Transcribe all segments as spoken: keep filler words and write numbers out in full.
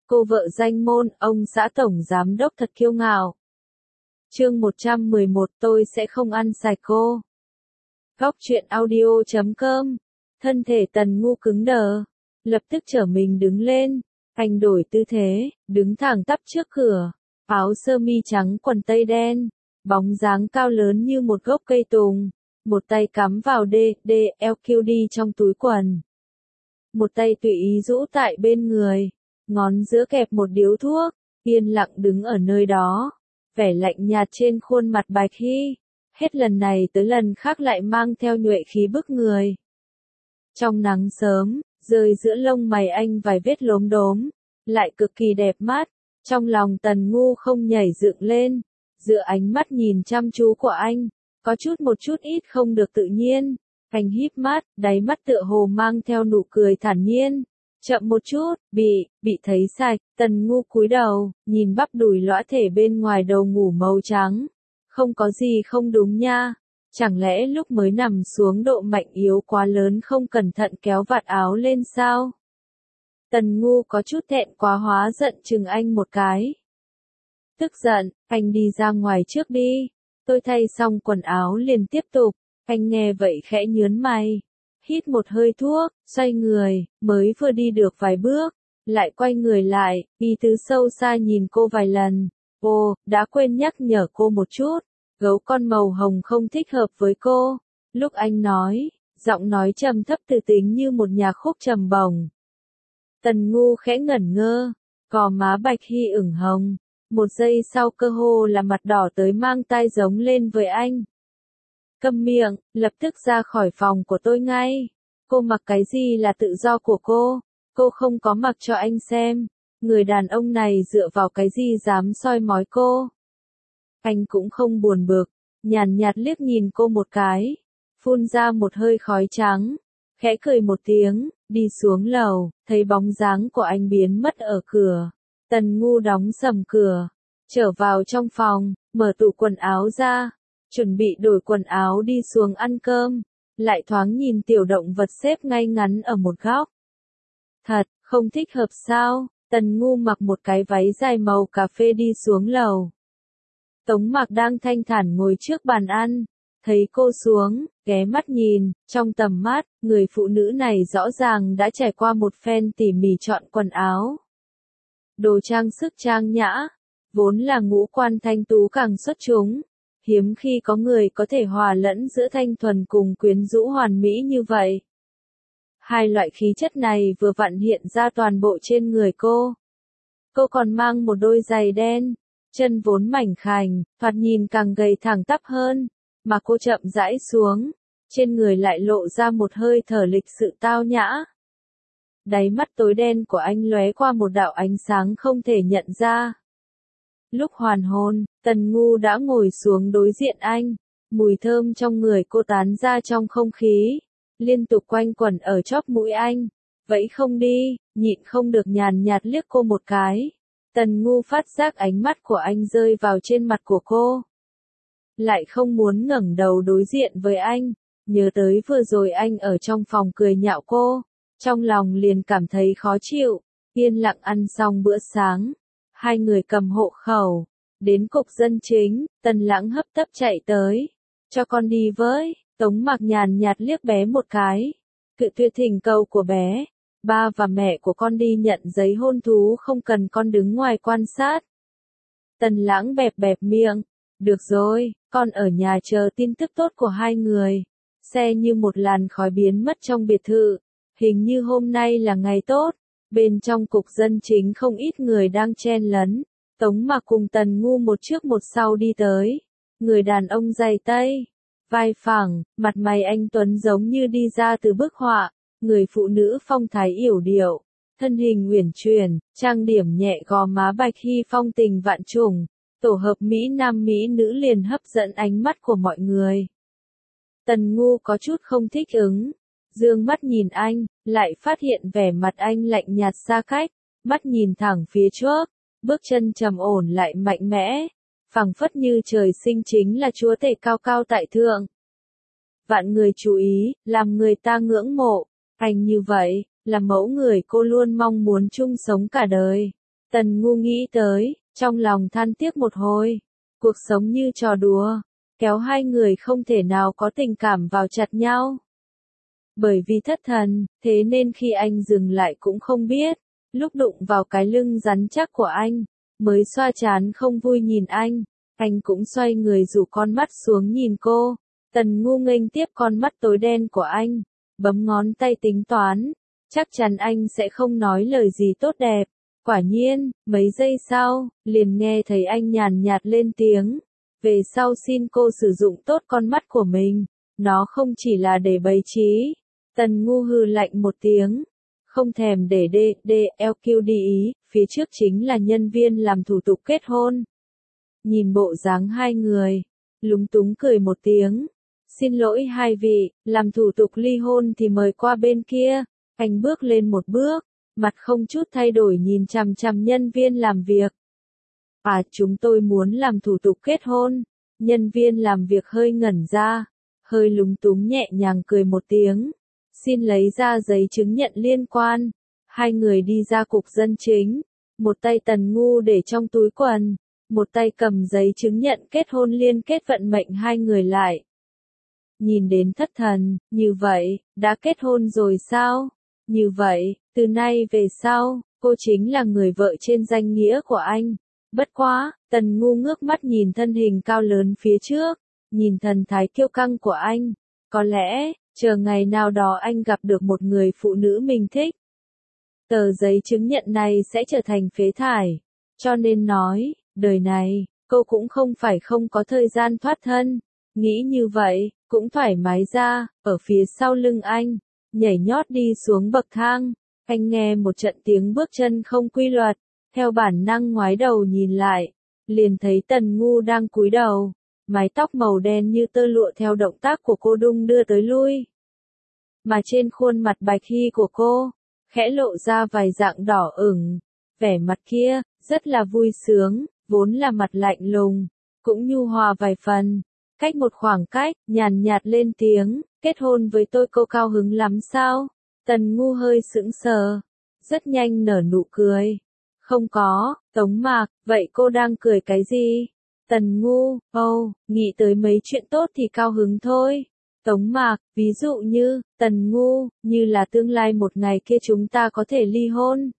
cô vợ danh môn, ông xã tổng giám đốc thật kiêu ngạo. Chương một trăm mười một tôi sẽ không ăn sạch cô. Góc truyện audio chấm com. Thân thể Tần Ngu cứng đờ, lập tức trở mình đứng lên, anh đổi tư thế, đứng thẳng tắp trước cửa, áo sơ mi trắng quần tây đen, bóng dáng cao lớn như một gốc cây tùng, một tay cắm vào D, D, L Q D trong túi quần. Một tay tùy ý rũ tại bên người, ngón giữa kẹp một điếu thuốc, yên lặng đứng ở nơi đó, vẻ lạnh nhạt trên khuôn mặt Bạch Hy, hết lần này tới lần khác lại mang theo nhuệ khí bức người. Trong nắng sớm, rơi giữa lông mày anh vài vết lốm đốm, lại cực kỳ đẹp mắt, trong lòng Tần Ngu không nhảy dựng lên, giữa ánh mắt nhìn chăm chú của anh, có chút một chút ít không được tự nhiên, anh híp mắt, đáy mắt tựa hồ mang theo nụ cười thản nhiên. Chậm một chút, bị, bị thấy sạch, Tần Ngu cúi đầu, nhìn bắp đùi lõa thể bên ngoài đầu ngủ màu trắng. Không có gì không đúng nha, chẳng lẽ lúc mới nằm xuống độ mạnh yếu quá lớn không cẩn thận kéo vạt áo lên sao? Tần Ngu có chút thẹn quá hóa giận chừng anh một cái. Tức giận, anh đi ra ngoài trước đi, tôi thay xong quần áo liền tiếp tục, anh nghe vậy khẽ nhướng mày. Hít một hơi thuốc, xoay người, mới vừa đi được vài bước, lại quay người lại, ý tứ sâu xa nhìn cô vài lần. Ồ, đã quên nhắc nhở cô một chút, gấu con màu hồng không thích hợp với cô. Lúc anh nói, giọng nói trầm thấp từ tính như một nhạc khúc trầm bổng. Tần Ngu khẽ ngẩn ngơ, gò má Bạch Hy ửng hồng, một giây sau cơ hồ là mặt đỏ tới mang tai giống lên với anh. Câm miệng, lập tức ra khỏi phòng của tôi ngay. Cô mặc cái gì là tự do của cô, cô không có mặc cho anh xem. Người đàn ông này dựa vào cái gì dám soi mói cô. Anh cũng không buồn bực, nhàn nhạt liếc nhìn cô một cái, phun ra một hơi khói trắng, khẽ cười một tiếng, đi xuống lầu, thấy bóng dáng của anh biến mất ở cửa. Tần Ngu đóng sầm cửa, trở vào trong phòng, mở tủ quần áo ra. Chuẩn bị đổi quần áo đi xuống ăn cơm, lại thoáng nhìn tiểu động vật xếp ngay ngắn ở một góc. Thật, không thích hợp sao? Tần Ngu mặc một cái váy dài màu cà phê đi xuống lầu. Tống Mạc đang thanh thản ngồi trước bàn ăn, thấy cô xuống, ghé mắt nhìn, trong tầm mắt, người phụ nữ này rõ ràng đã trải qua một phen tỉ mỉ chọn quần áo. Đồ trang sức trang nhã, vốn là ngũ quan thanh tú càng xuất chúng. Hiếm khi có người có thể hòa lẫn giữa thanh thuần cùng quyến rũ hoàn mỹ như vậy. Hai loại khí chất này vừa vặn hiện ra toàn bộ trên người cô. Cô còn mang một đôi giày đen, chân vốn mảnh khảnh, thoạt nhìn càng gầy thẳng tắp hơn, mà cô chậm rãi xuống, trên người lại lộ ra một hơi thở lịch sự tao nhã. Đáy mắt tối đen của anh lóe qua một đạo ánh sáng không thể nhận ra. Lúc hoàn hôn, Tần Ngu đã ngồi xuống đối diện anh, mùi thơm trong người cô tán ra trong không khí, liên tục quanh quẩn ở chóp mũi anh. Vậy không đi, nhịn không được nhàn nhạt liếc cô một cái. Tần Ngu phát giác ánh mắt của anh rơi vào trên mặt của cô. Lại không muốn ngẩng đầu đối diện với anh, nhớ tới vừa rồi anh ở trong phòng cười nhạo cô, trong lòng liền cảm thấy khó chịu, yên lặng ăn xong bữa sáng. Hai người cầm hộ khẩu, đến cục dân chính, Tần Lãng hấp tấp chạy tới. Cho con đi với, Tống Mạc nhàn nhạt liếc bé một cái. Cự tuyệt thỉnh cầu của bé, ba và mẹ của con đi nhận giấy hôn thú không cần con đứng ngoài quan sát. Tần Lãng bẹp bẹp miệng, được rồi, con ở nhà chờ tin tức tốt của hai người. Xe như một làn khói biến mất trong biệt thự, hình như hôm nay là ngày tốt. Bên trong cục dân chính không ít người đang chen lấn, Tống Mạc cùng Tần Ngu một trước một sau đi tới. Người đàn ông giày tây, vai phẳng, mặt mày anh tuấn giống như đi ra từ bức họa, người phụ nữ phong thái yểu điệu, thân hình uyển chuyển, trang điểm nhẹ gò má Bạch Hy phong tình vạn trùng, tổ hợp Mỹ Nam Mỹ nữ liền hấp dẫn ánh mắt của mọi người. Tần Ngu có chút không thích ứng. Dương mắt nhìn anh, lại phát hiện vẻ mặt anh lạnh nhạt xa cách, mắt nhìn thẳng phía trước, bước chân trầm ổn lại mạnh mẽ, phảng phất như trời sinh chính là chúa tể cao cao tại thượng. Vạn người chú ý, làm người ta ngưỡng mộ, anh như vậy, là mẫu người cô luôn mong muốn chung sống cả đời. Tần Ngu nghĩ tới, trong lòng than tiếc một hồi. Cuộc sống như trò đùa, kéo hai người không thể nào có tình cảm vào chặt nhau. Bởi vì thất thần, thế nên khi anh dừng lại cũng không biết, lúc đụng vào cái lưng rắn chắc của anh, mới xoa trán không vui nhìn anh, anh cũng xoay người rủ con mắt xuống nhìn cô. Tần Ngu nghênh tiếp con mắt tối đen của anh, bấm ngón tay tính toán, chắc chắn anh sẽ không nói lời gì tốt đẹp. Quả nhiên, mấy giây sau, liền nghe thấy anh nhàn nhạt lên tiếng, về sau xin cô sử dụng tốt con mắt của mình, nó không chỉ là để bày trí. Tần Ngu hừ lạnh một tiếng, không thèm để đê đê lờ quy đi ý, phía trước chính là nhân viên làm thủ tục kết hôn. Nhìn bộ dáng hai người, lúng túng cười một tiếng, xin lỗi hai vị, làm thủ tục ly hôn thì mời qua bên kia. Anh bước lên một bước, mặt không chút thay đổi nhìn chằm chằm nhân viên làm việc. À, chúng tôi muốn làm thủ tục kết hôn. Nhân viên làm việc hơi ngẩn ra, hơi lúng túng nhẹ nhàng cười một tiếng. Xin lấy ra giấy chứng nhận liên quan. Hai người đi ra cục dân chính, một tay Tần Ngu để trong túi quần, một tay cầm giấy chứng nhận kết hôn liên kết vận mệnh hai người lại. Nhìn đến thất thần, như vậy, đã kết hôn rồi sao? Như vậy, từ nay về sau, cô chính là người vợ trên danh nghĩa của anh. Bất quá, Tần Ngu ngước mắt nhìn thân hình cao lớn phía trước, nhìn thần thái kiêu căng của anh. Có lẽ, chờ ngày nào đó anh gặp được một người phụ nữ mình thích, tờ giấy chứng nhận này sẽ trở thành phế thải. Cho nên nói, đời này, cô cũng không phải không có thời gian thoát thân. Nghĩ như vậy, cũng thoải mái ra, ở phía sau lưng anh, nhảy nhót đi xuống bậc thang. Anh nghe một trận tiếng bước chân không quy luật, theo bản năng ngoái đầu nhìn lại, liền thấy Tần Ngu đang cúi đầu, mái tóc màu đen như tơ lụa theo động tác của cô đung đưa tới lui. Mà trên khuôn mặt bạch hi của cô, khẽ lộ ra vài dạng đỏ ửng, vẻ mặt kia, rất là vui sướng, vốn là mặt lạnh lùng, cũng nhu hòa vài phần. Cách một khoảng cách, nhàn nhạt lên tiếng, kết hôn với tôi cô cao hứng lắm sao? Tần Ngu hơi sững sờ, rất nhanh nở nụ cười. Không có, Tống Mạc, vậy cô đang cười cái gì? Tần Ngu, ồ, oh, nghĩ tới mấy chuyện tốt thì cao hứng thôi. Tống Mạc, ví dụ như, Tần Ngu, như là tương lai một ngày kia chúng ta có thể ly hôn.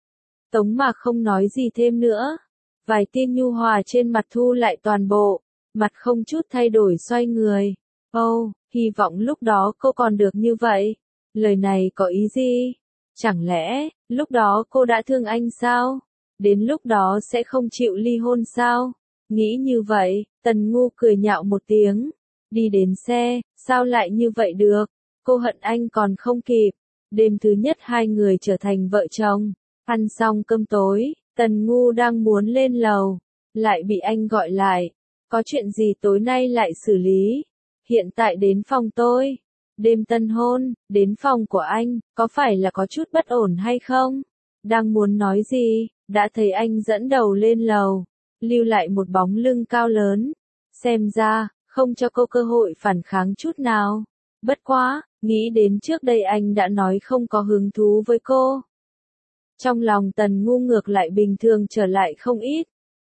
Tống Mạc không nói gì thêm nữa. Vài tia nhu hòa trên mặt thu lại toàn bộ, mặt không chút thay đổi xoay người. Ồ, oh, hy vọng lúc đó cô còn được như vậy. Lời này có ý gì? Chẳng lẽ, lúc đó cô đã thương anh sao? Đến lúc đó sẽ không chịu ly hôn sao? Nghĩ như vậy, Tần Ngu cười nhạo một tiếng. Đi đến xe, sao lại như vậy được? Cô hận anh còn không kịp. Đêm thứ nhất hai người trở thành vợ chồng. Ăn xong cơm tối, Tần Ngu đang muốn lên lầu, lại bị anh gọi lại. Có chuyện gì tối nay lại xử lý? Hiện tại đến phòng tôi. Đêm tân hôn, đến phòng của anh, có phải là có chút bất ổn hay không? Đang muốn nói gì, đã thấy anh dẫn đầu lên lầu, lưu lại một bóng lưng cao lớn. Xem ra, không cho cô cơ hội phản kháng chút nào. Bất quá, nghĩ đến trước đây anh đã nói không có hứng thú với cô. Trong lòng Tần Ngu ngược lại bình thường trở lại không ít.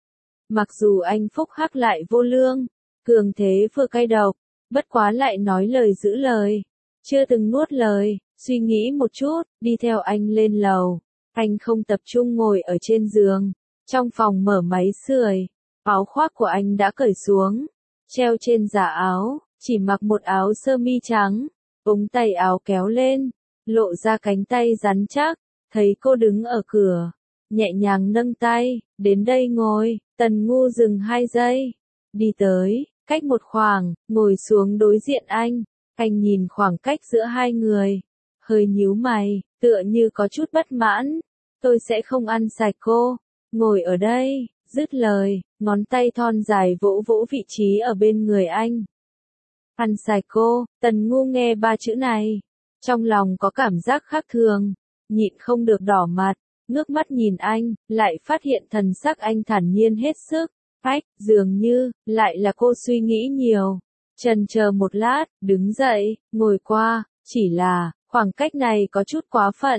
Mặc dù anh phúc hắc lại vô lương, cường thế vừa cay độc, bất quá lại nói lời giữ lời, chưa từng nuốt lời, suy nghĩ một chút, đi theo anh lên lầu. Anh không tập trung ngồi ở trên giường, trong phòng mở máy sưởi, áo khoác của anh đã cởi xuống, treo trên giả áo, chỉ mặc một áo sơ mi trắng, ống tay áo kéo lên, lộ ra cánh tay rắn chắc, thấy cô đứng ở cửa, nhẹ nhàng nâng tay, đến đây ngồi. Tần Ngu dừng hai giây, đi tới, cách một khoảng, ngồi xuống đối diện anh. Anh nhìn khoảng cách giữa hai người, hơi nhíu mày, tựa như có chút bất mãn. Tôi sẽ không ăn sạch cô, ngồi ở đây. Dứt lời, ngón tay thon dài vỗ vỗ vị trí ở bên người anh. Ăn sạch cô. Tần Ngu nghe ba chữ này, trong lòng có cảm giác khác thường, nhịn không được đỏ mặt, ngước mắt nhìn anh, lại phát hiện thần sắc anh thản nhiên hết sức. Ách, dường như, lại là cô suy nghĩ nhiều. Chần chờ một lát, đứng dậy, ngồi qua, chỉ là, khoảng cách này có chút quá phận.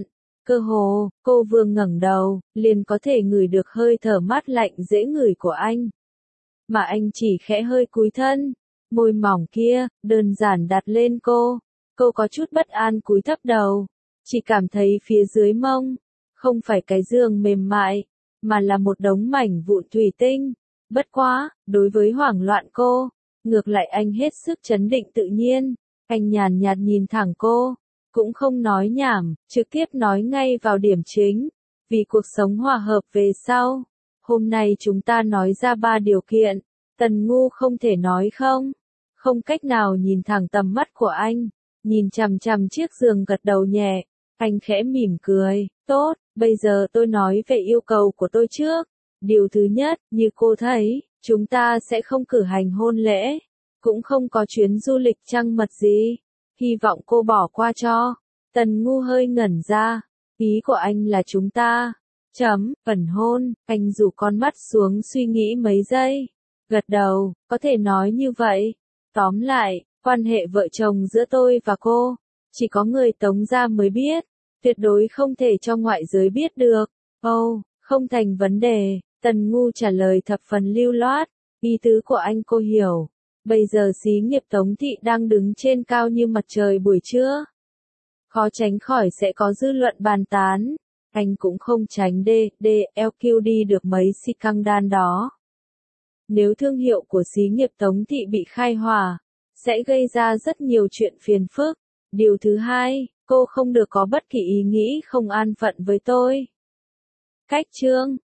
Cơ hồ, cô vừa ngẩng đầu, liền có thể ngửi được hơi thở mát lạnh dễ ngửi của anh. Mà anh chỉ khẽ hơi cúi thân, môi mỏng kia, đơn giản đặt lên cô. Cô có chút bất an cúi thấp đầu, chỉ cảm thấy phía dưới mông, không phải cái giường mềm mại, mà là một đống mảnh vụn thủy tinh. Bất quá, đối với hoảng loạn cô, ngược lại anh hết sức trấn định tự nhiên, anh nhàn nhạt nhìn thẳng cô, cũng không nói nhảm, trực tiếp nói ngay vào điểm chính, vì cuộc sống hòa hợp về sau. Hôm nay chúng ta nói ra ba điều kiện, Tần Ngu không thể nói không, không cách nào nhìn thẳng tầm mắt của anh, nhìn chằm chằm chiếc giường gật đầu nhẹ, anh khẽ mỉm cười, tốt, bây giờ tôi nói về yêu cầu của tôi trước. Điều thứ nhất, như cô thấy, chúng ta sẽ không cử hành hôn lễ, cũng không có chuyến du lịch trăng mật gì. Hy vọng cô bỏ qua cho. Tần Ngu hơi ngẩn ra, ý của anh là chúng ta. Chấm, phần hôn, anh rủ con mắt xuống suy nghĩ mấy giây. Gật đầu, có thể nói như vậy. Tóm lại, quan hệ vợ chồng giữa tôi và cô, chỉ có người Tống gia mới biết, tuyệt đối không thể cho ngoại giới biết được. Ồ, oh, không thành vấn đề, Tần Ngu trả lời thập phần lưu loát, ý tứ của anh cô hiểu. Bây giờ xí nghiệp Tống thị đang đứng trên cao như mặt trời buổi trưa. Khó tránh khỏi sẽ có dư luận bàn tán, anh cũng không tránh D, D, L Q đi được mấy scandal đó. Nếu thương hiệu của xí nghiệp Tống thị bị khai hỏa, sẽ gây ra rất nhiều chuyện phiền phức. Điều thứ hai, cô không được có bất kỳ ý nghĩ không an phận với tôi. Cách chương